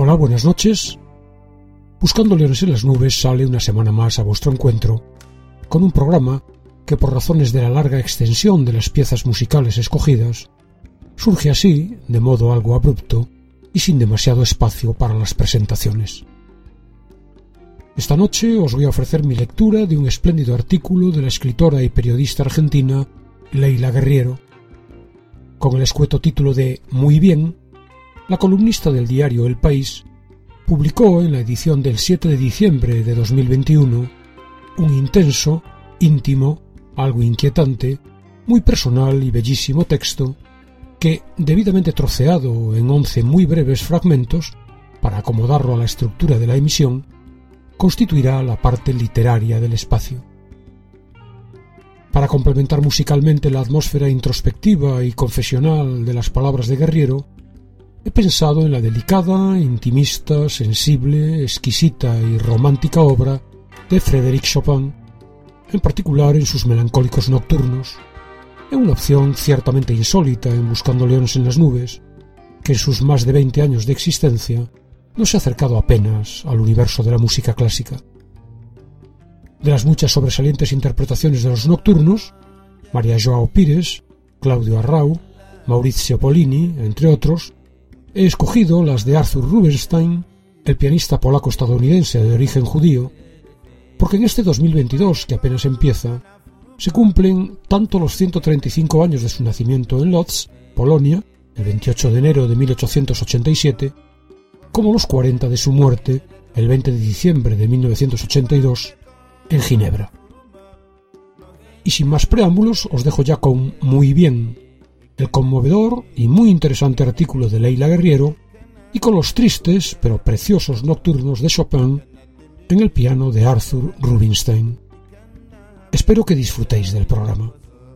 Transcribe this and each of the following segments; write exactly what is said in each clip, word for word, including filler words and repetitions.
Hola, buenas noches. Buscando Leones en las Nubes sale una semana más a vuestro encuentro con un programa que, por razones de la larga extensión de las piezas musicales escogidas, surge así, de modo algo abrupto y sin demasiado espacio para las presentaciones. Esta noche os voy a ofrecer mi lectura de un espléndido artículo de la escritora y periodista argentina Leila Guerriero. Con el escueto título de Muy bien, la columnista del diario El País publicó en la edición del siete de diciembre de dos mil veintiuno un intenso, íntimo, algo inquietante, muy personal y bellísimo texto que, debidamente troceado en once muy breves fragmentos para acomodarlo a la estructura de la emisión, constituirá la parte literaria del espacio. Para complementar musicalmente la atmósfera introspectiva y confesional de las palabras de Guerriero, he pensado en la delicada, intimista, sensible, exquisita y romántica obra de Frédéric Chopin, en particular en sus melancólicos nocturnos, en una opción ciertamente insólita en Buscando Leones en las Nubes, que en sus más de veinte años de existencia no se ha acercado apenas al universo de la música clásica. De las muchas sobresalientes interpretaciones de los nocturnos, María Joao Pires, Claudio Arrau, Maurizio Pollini, entre otros, he escogido las de Arthur Rubinstein, el pianista polaco-estadounidense de origen judío, porque en este dos mil veintidós, que apenas empieza, se cumplen tanto los ciento treinta y cinco años de su nacimiento en Lodz, Polonia, el veintiocho de enero de mil ochocientos ochenta y siete, como los cuarenta de su muerte, el veinte de diciembre de mil novecientos ochenta y dos, en Ginebra. Y sin más preámbulos, os dejo ya con Muy bien, el conmovedor y muy interesante artículo de Leila Guerriero, y con los tristes pero preciosos nocturnos de Chopin en el piano de Arthur Rubinstein. Espero que disfrutéis del programa.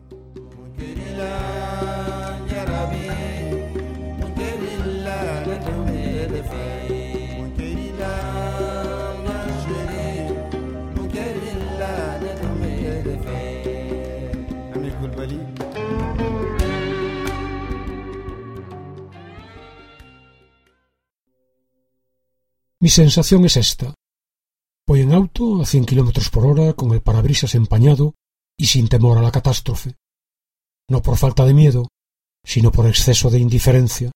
Mi sensación es esta. Voy en auto a cien kilómetros por hora con el parabrisas empañado y sin temor a la catástrofe. No por falta de miedo, sino por exceso de indiferencia.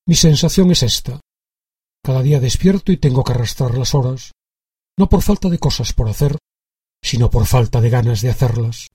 Mi sensación es esta. Cada día despierto y tengo que arrastrar las horas, no por falta de cosas por hacer, sino por falta de ganas de hacerlas.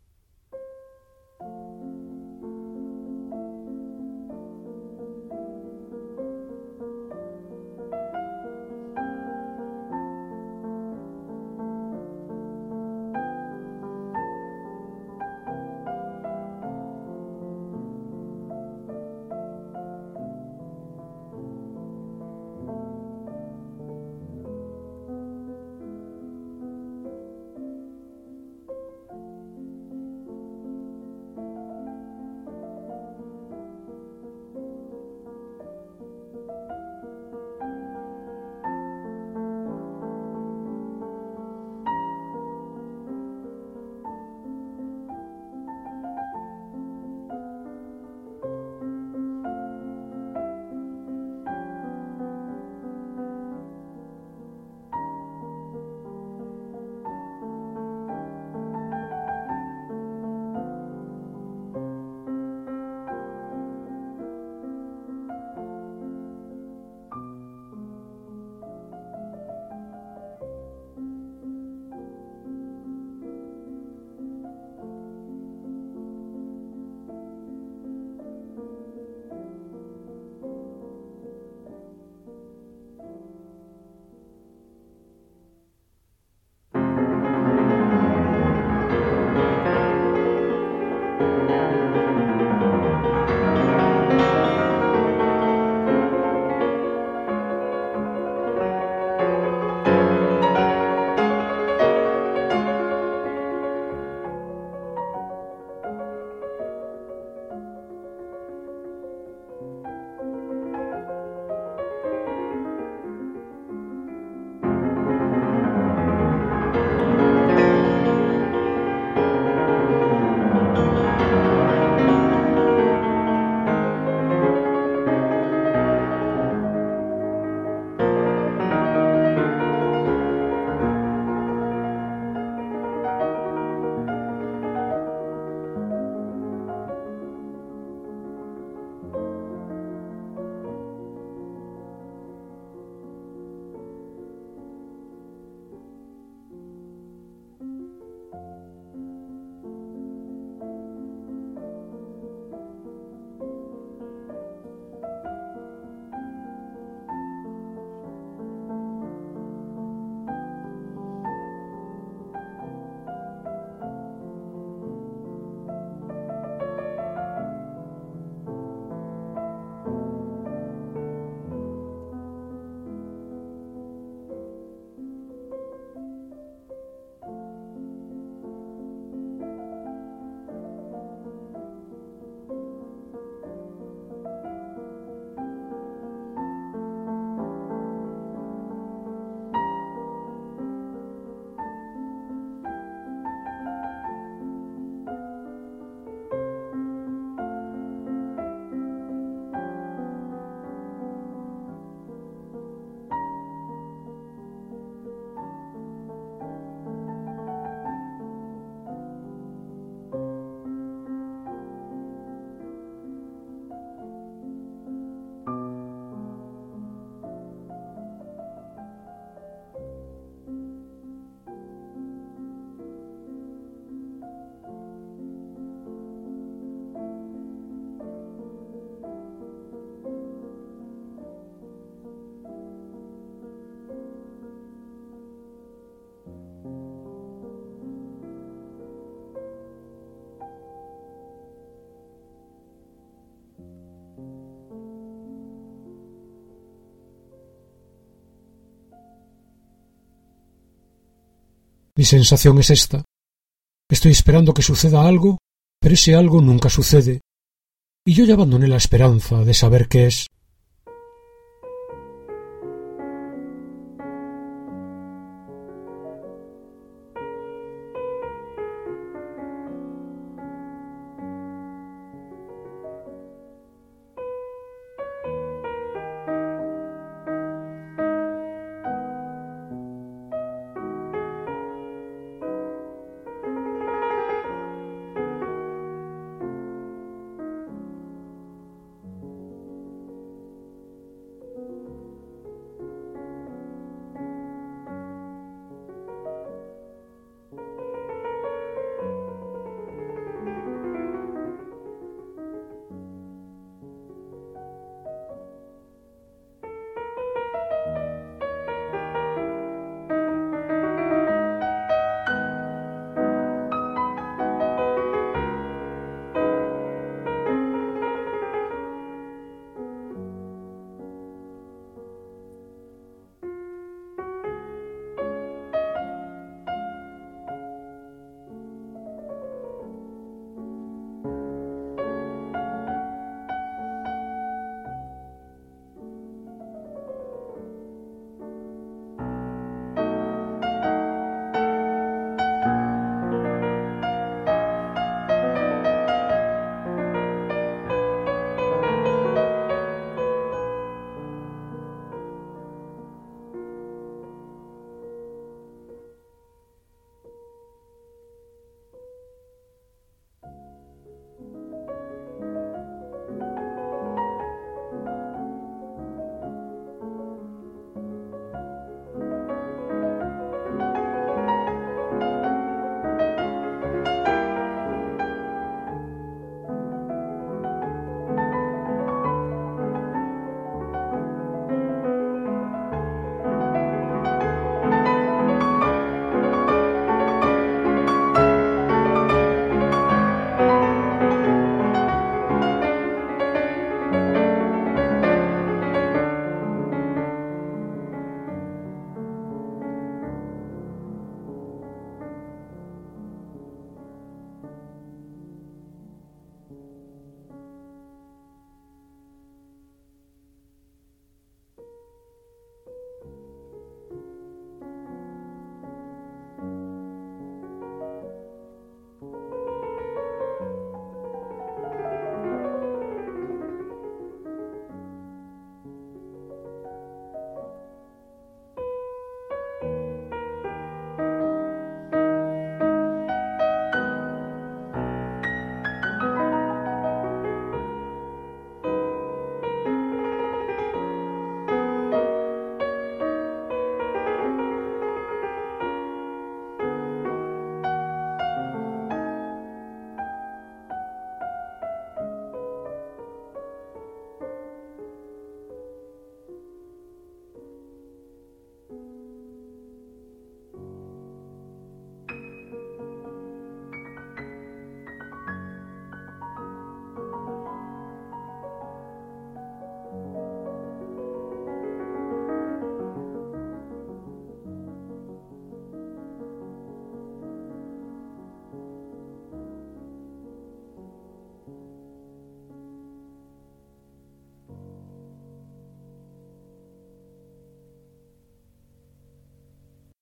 Mi sensación es esta. Estoy esperando que suceda algo, pero ese algo nunca sucede, y yo ya abandoné la esperanza de saber qué es.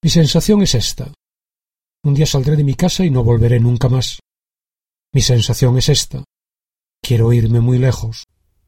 Mi sensación es esta. Un día saldré de mi casa y no volveré nunca más. Mi sensación es esta. Quiero irme muy lejos.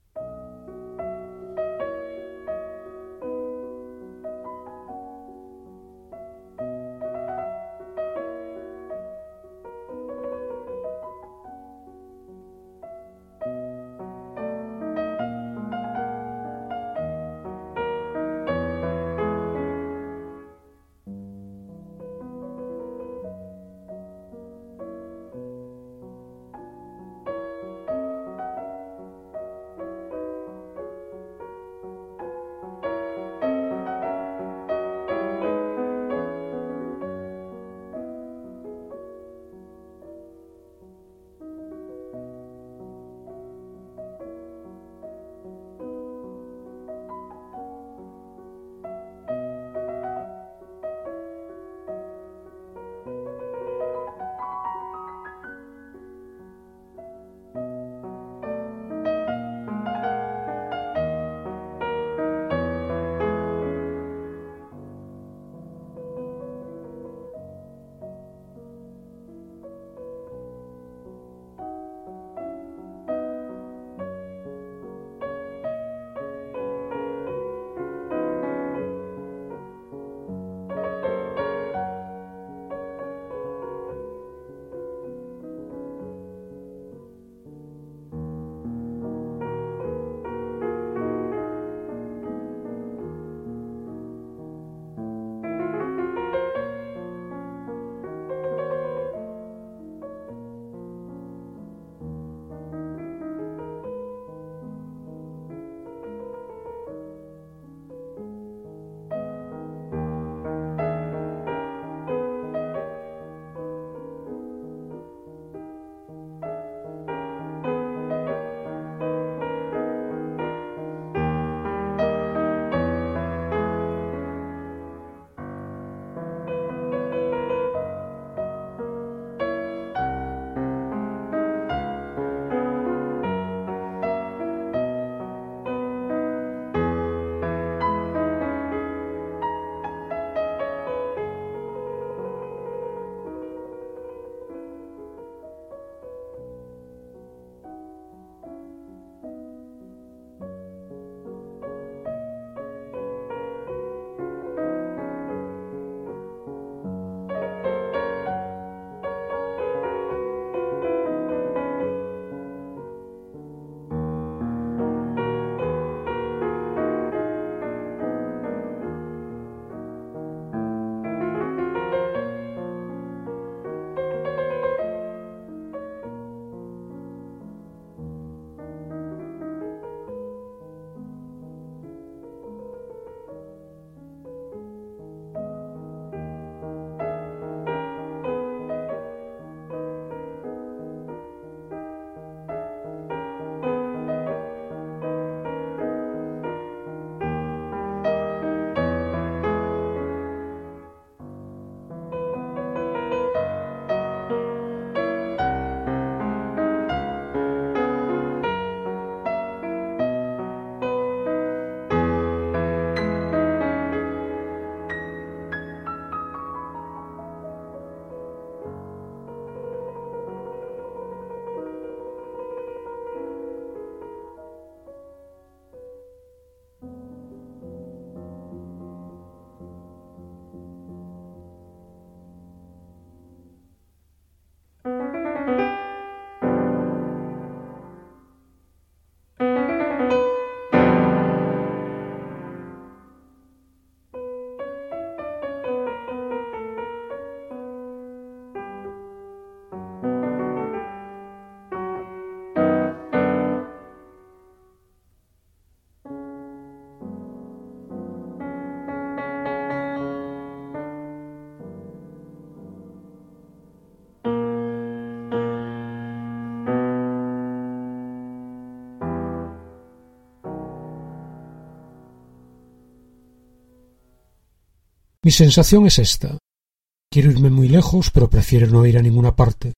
Mi sensación es esta. Quiero irme muy lejos, pero prefiero no ir a ninguna parte.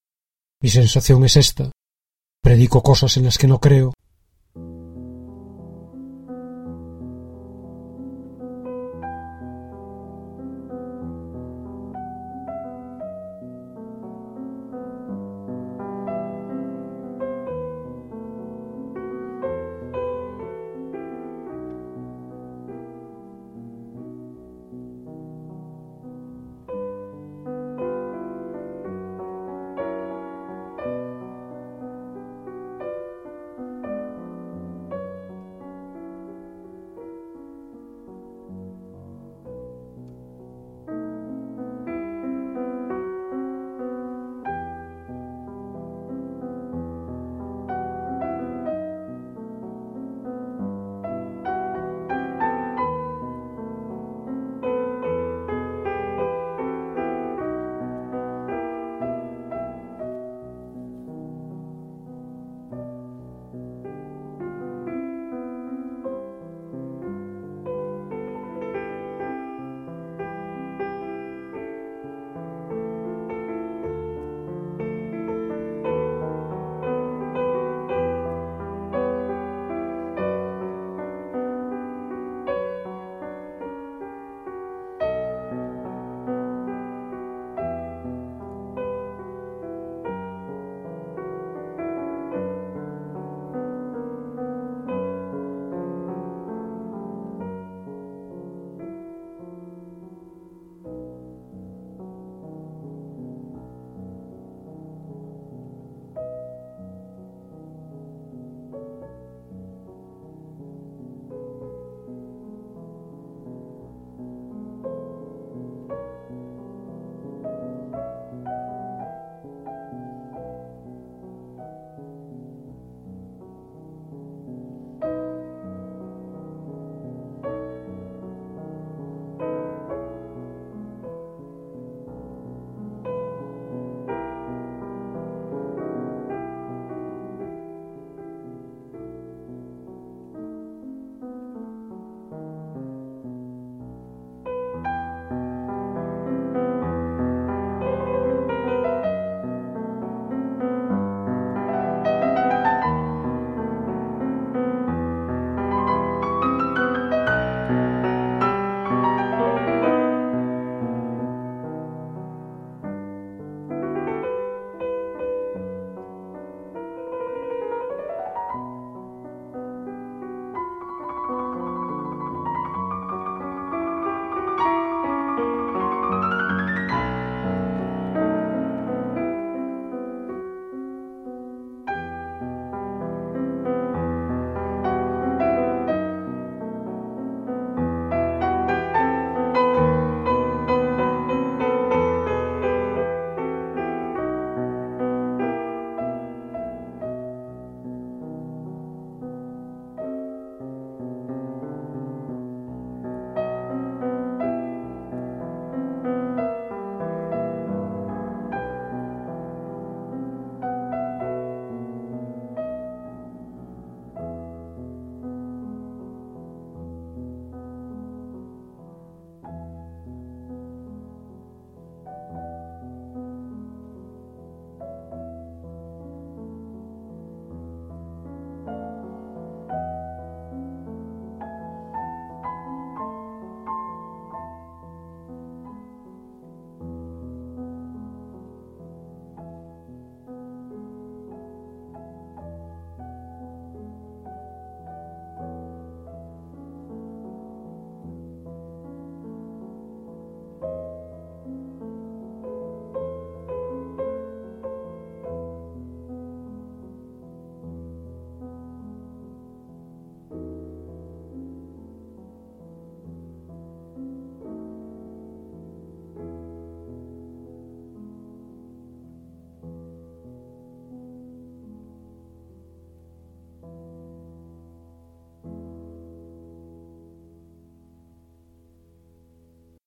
Mi sensación es esta. Predico cosas en las que no creo.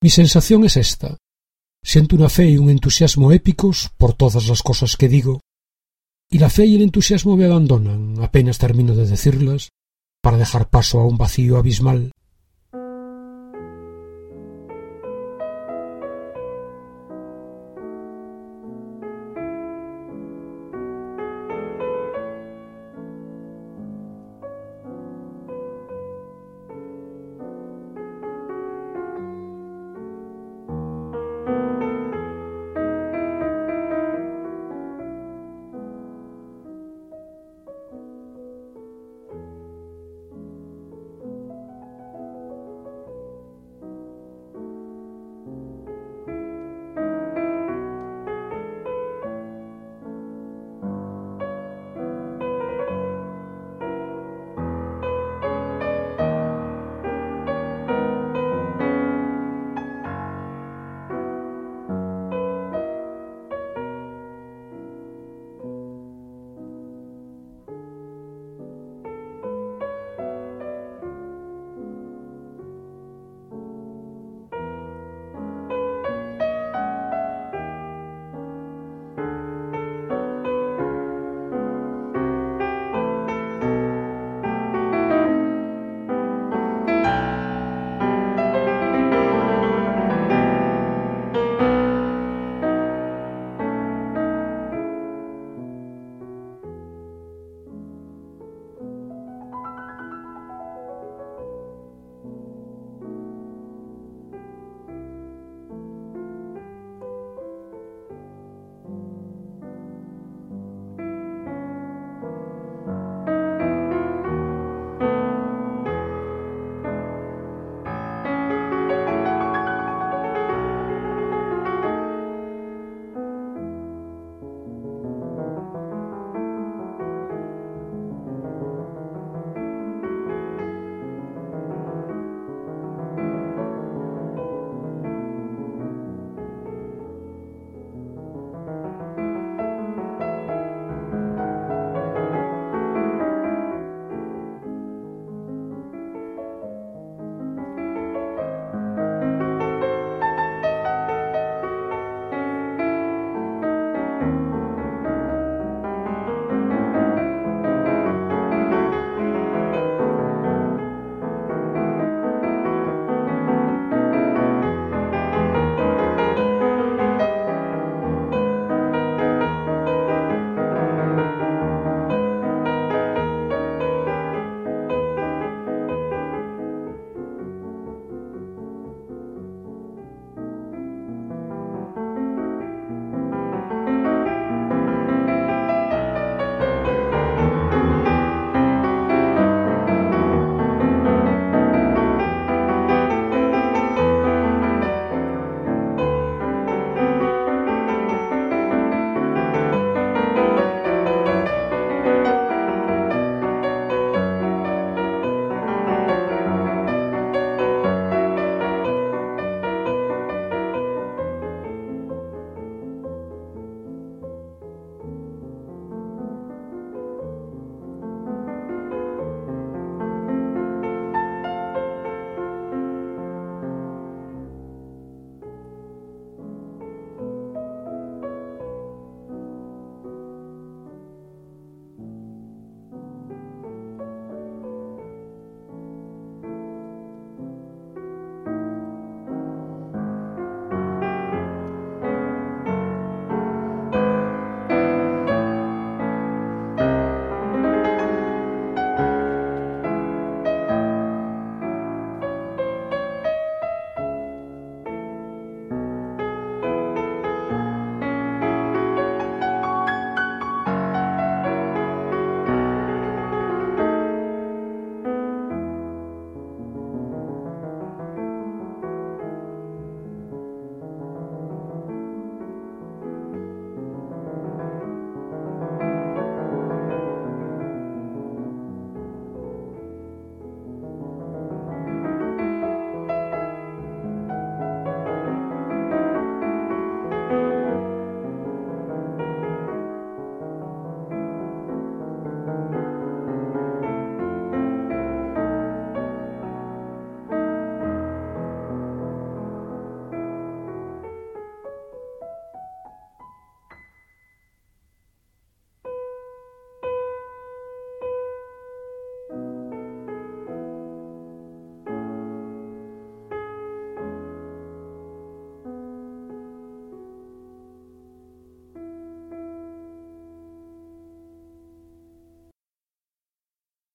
Mi sensación es esta. Siento una fe y un entusiasmo épicos por todas las cosas que digo, y la fe y el entusiasmo me abandonan apenas termino de decirlas para dejar paso a un vacío abismal.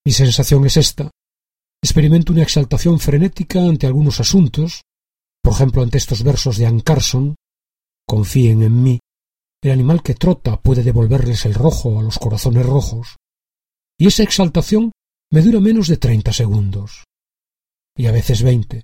Mi sensación es esta. Experimento una exaltación frenética ante algunos asuntos, por ejemplo ante estos versos de Anne Carson: confíen en mí, el animal que trota puede devolverles el rojo a los corazones rojos. Y esa exaltación me dura menos de treinta segundos, y a veces veinte.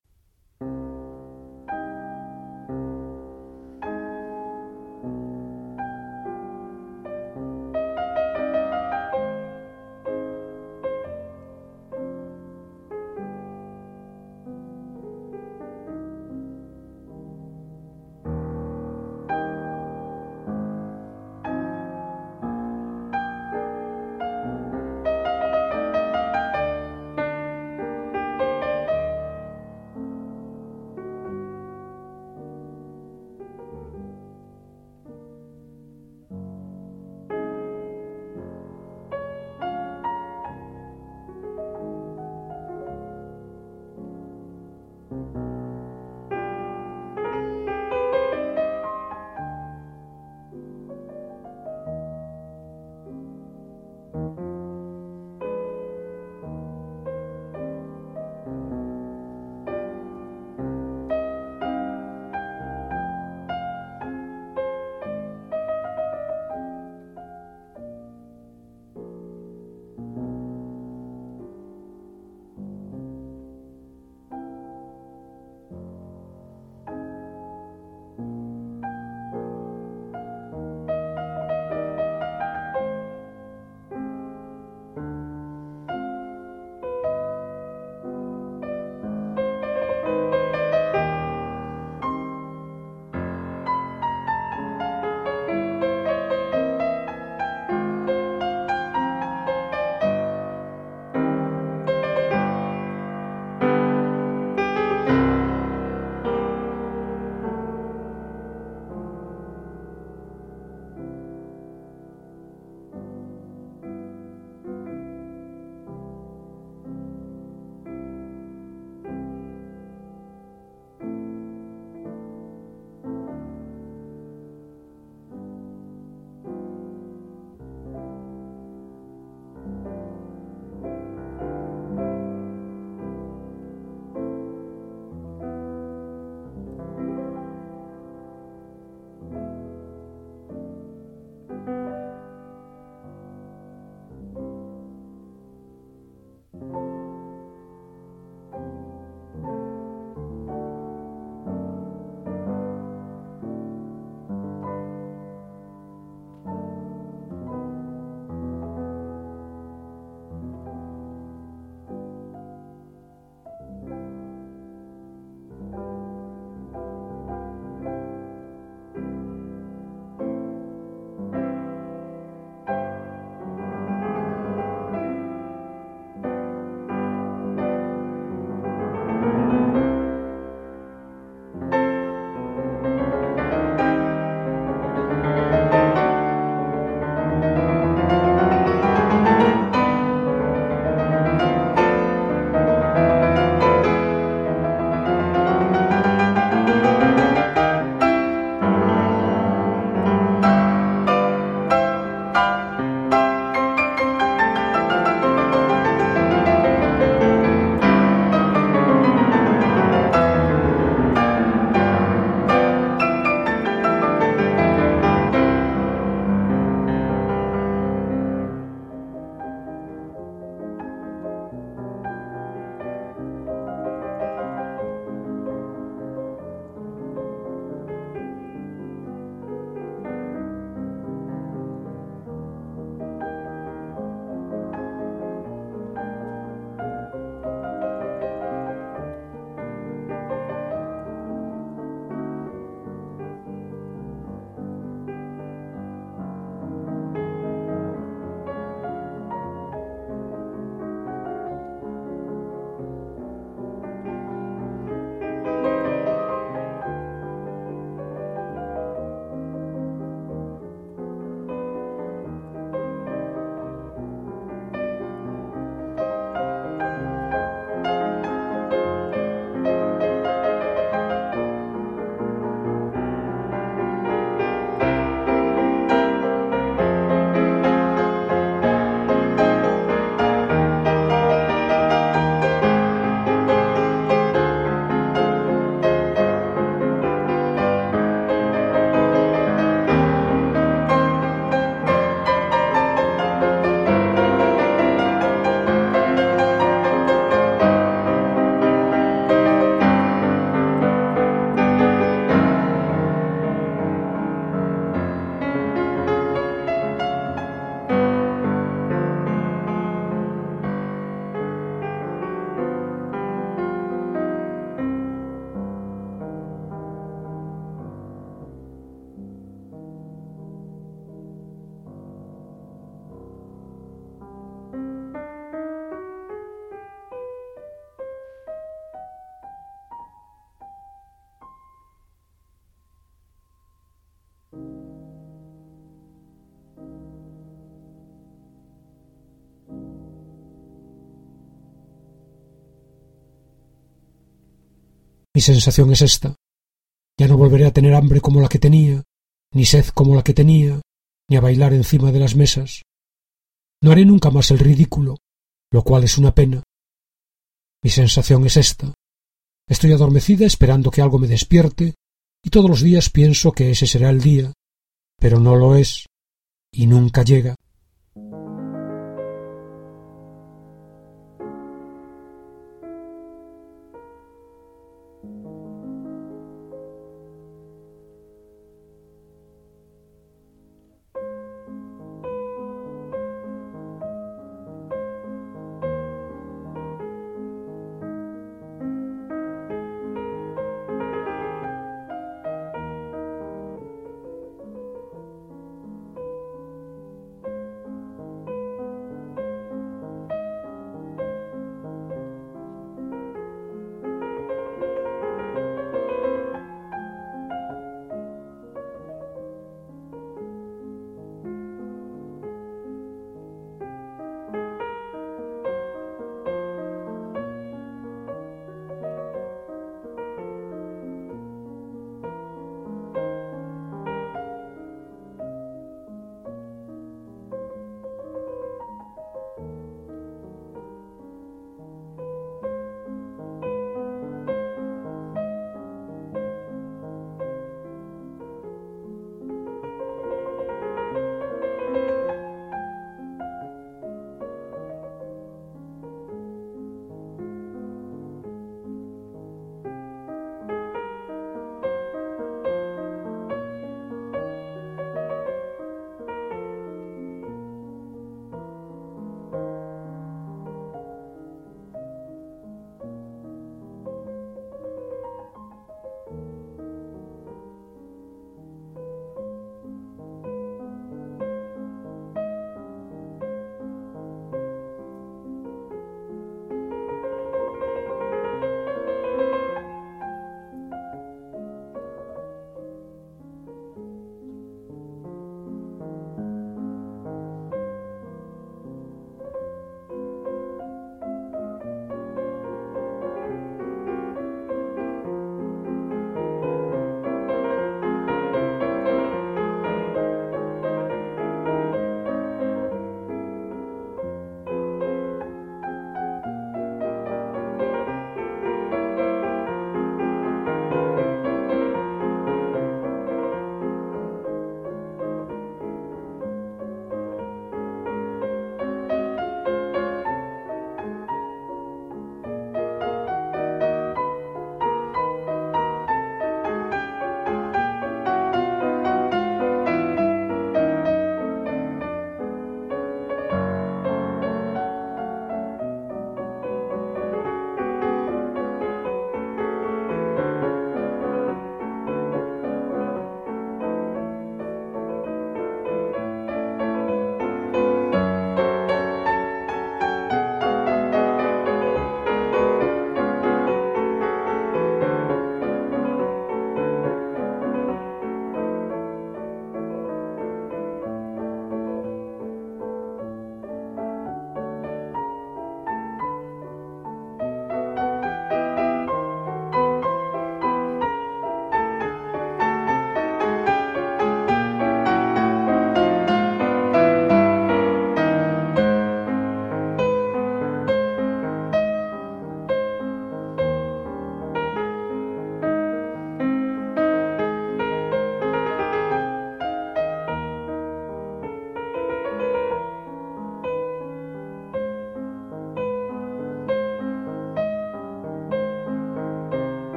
Mi sensación es esta. Ya no volveré a tener hambre como la que tenía, ni sed como la que tenía, ni a bailar encima de las mesas. No haré nunca más el ridículo, lo cual es una pena. Mi sensación es esta. Estoy adormecida esperando que algo me despierte, y todos los días pienso que ese será el día, pero no lo es, y nunca llega.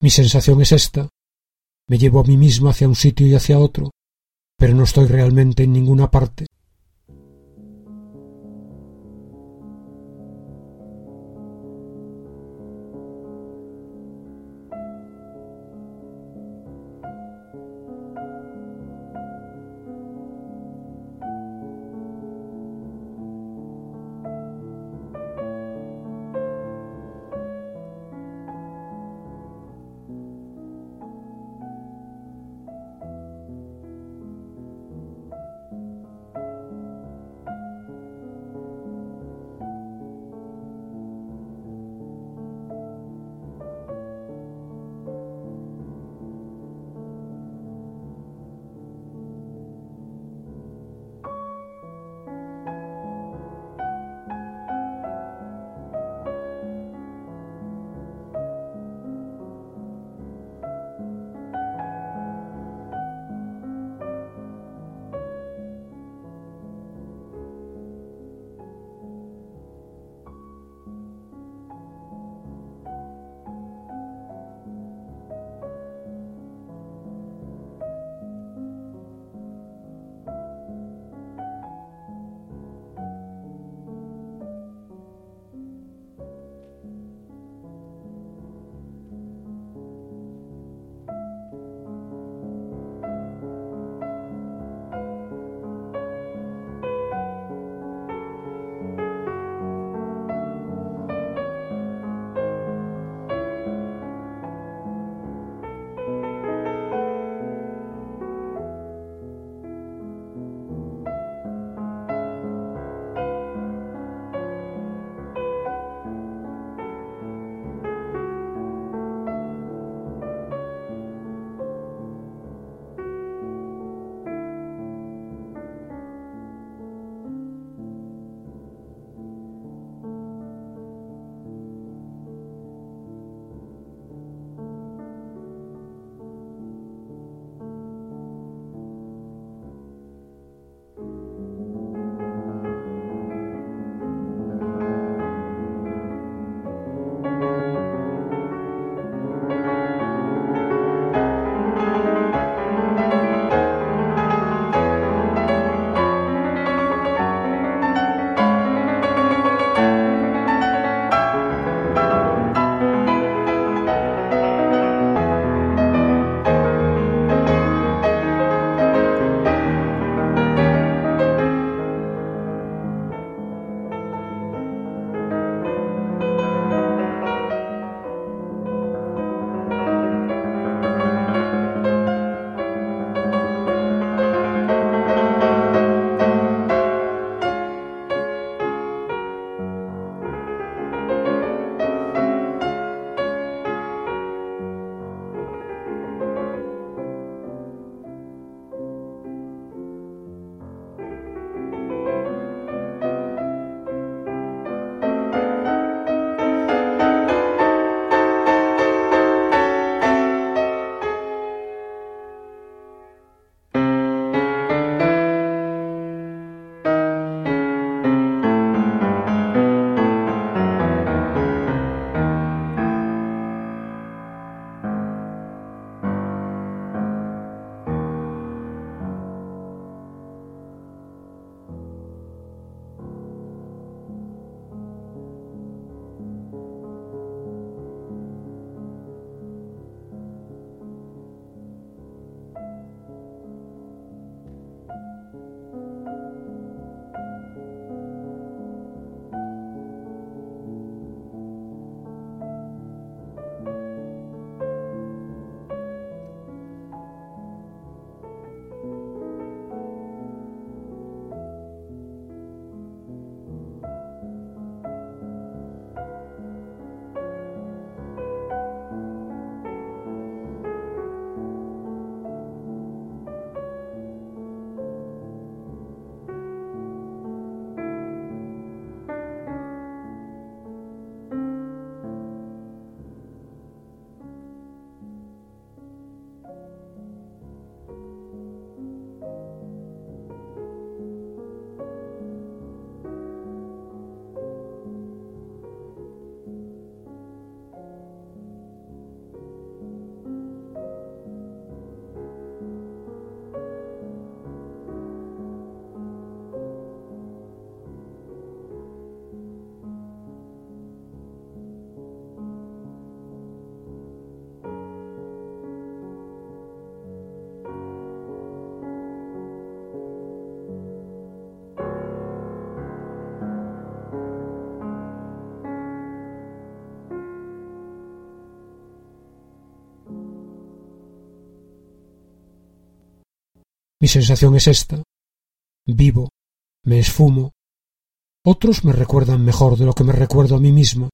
Mi sensación es esta. Me llevo a mí mismo hacia un sitio y hacia otro, pero no estoy realmente en ninguna parte. Mi sensación es esta: vivo, me esfumo. Otros me recuerdan mejor de lo que me recuerdo a mí mismo.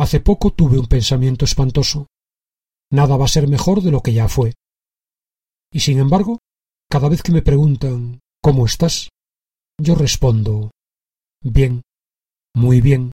Hace poco tuve un pensamiento espantoso. Nada va a ser mejor de lo que ya fue. Y sin embargo, cada vez que me preguntan ¿cómo estás?, yo respondo bien, muy bien.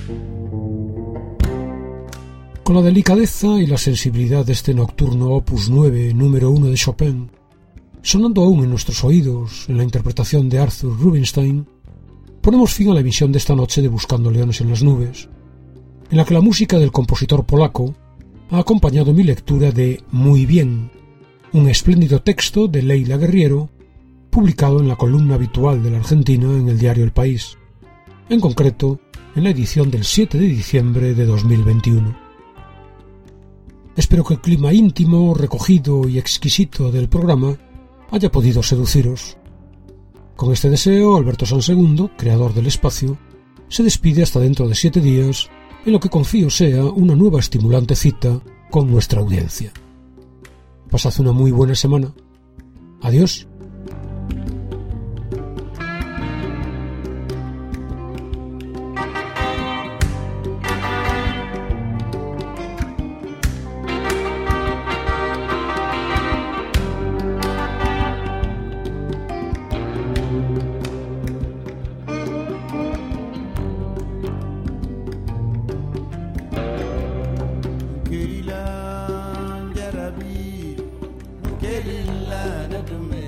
Con la delicadeza y la sensibilidad de este nocturno opus nueve, número uno de Chopin, sonando aún en nuestros oídos en la interpretación de Arthur Rubinstein, ponemos fin a la emisión de esta noche de Buscando Leones en las Nubes, en la que la música del compositor polaco ha acompañado mi lectura de Muy bien, un espléndido texto de Leila Guerriero, publicado en la columna habitual de la Argentina en el diario El País, en concreto en la edición del siete de diciembre de dos mil veintiuno. Espero que el clima íntimo, recogido y exquisito del programa haya podido seduciros. Con este deseo, Alberto Sansegundo, creador del espacio, se despide hasta dentro de siete días, en lo que confío sea una nueva estimulante cita con nuestra audiencia. Pasad una muy buena semana. Adiós. لله ندم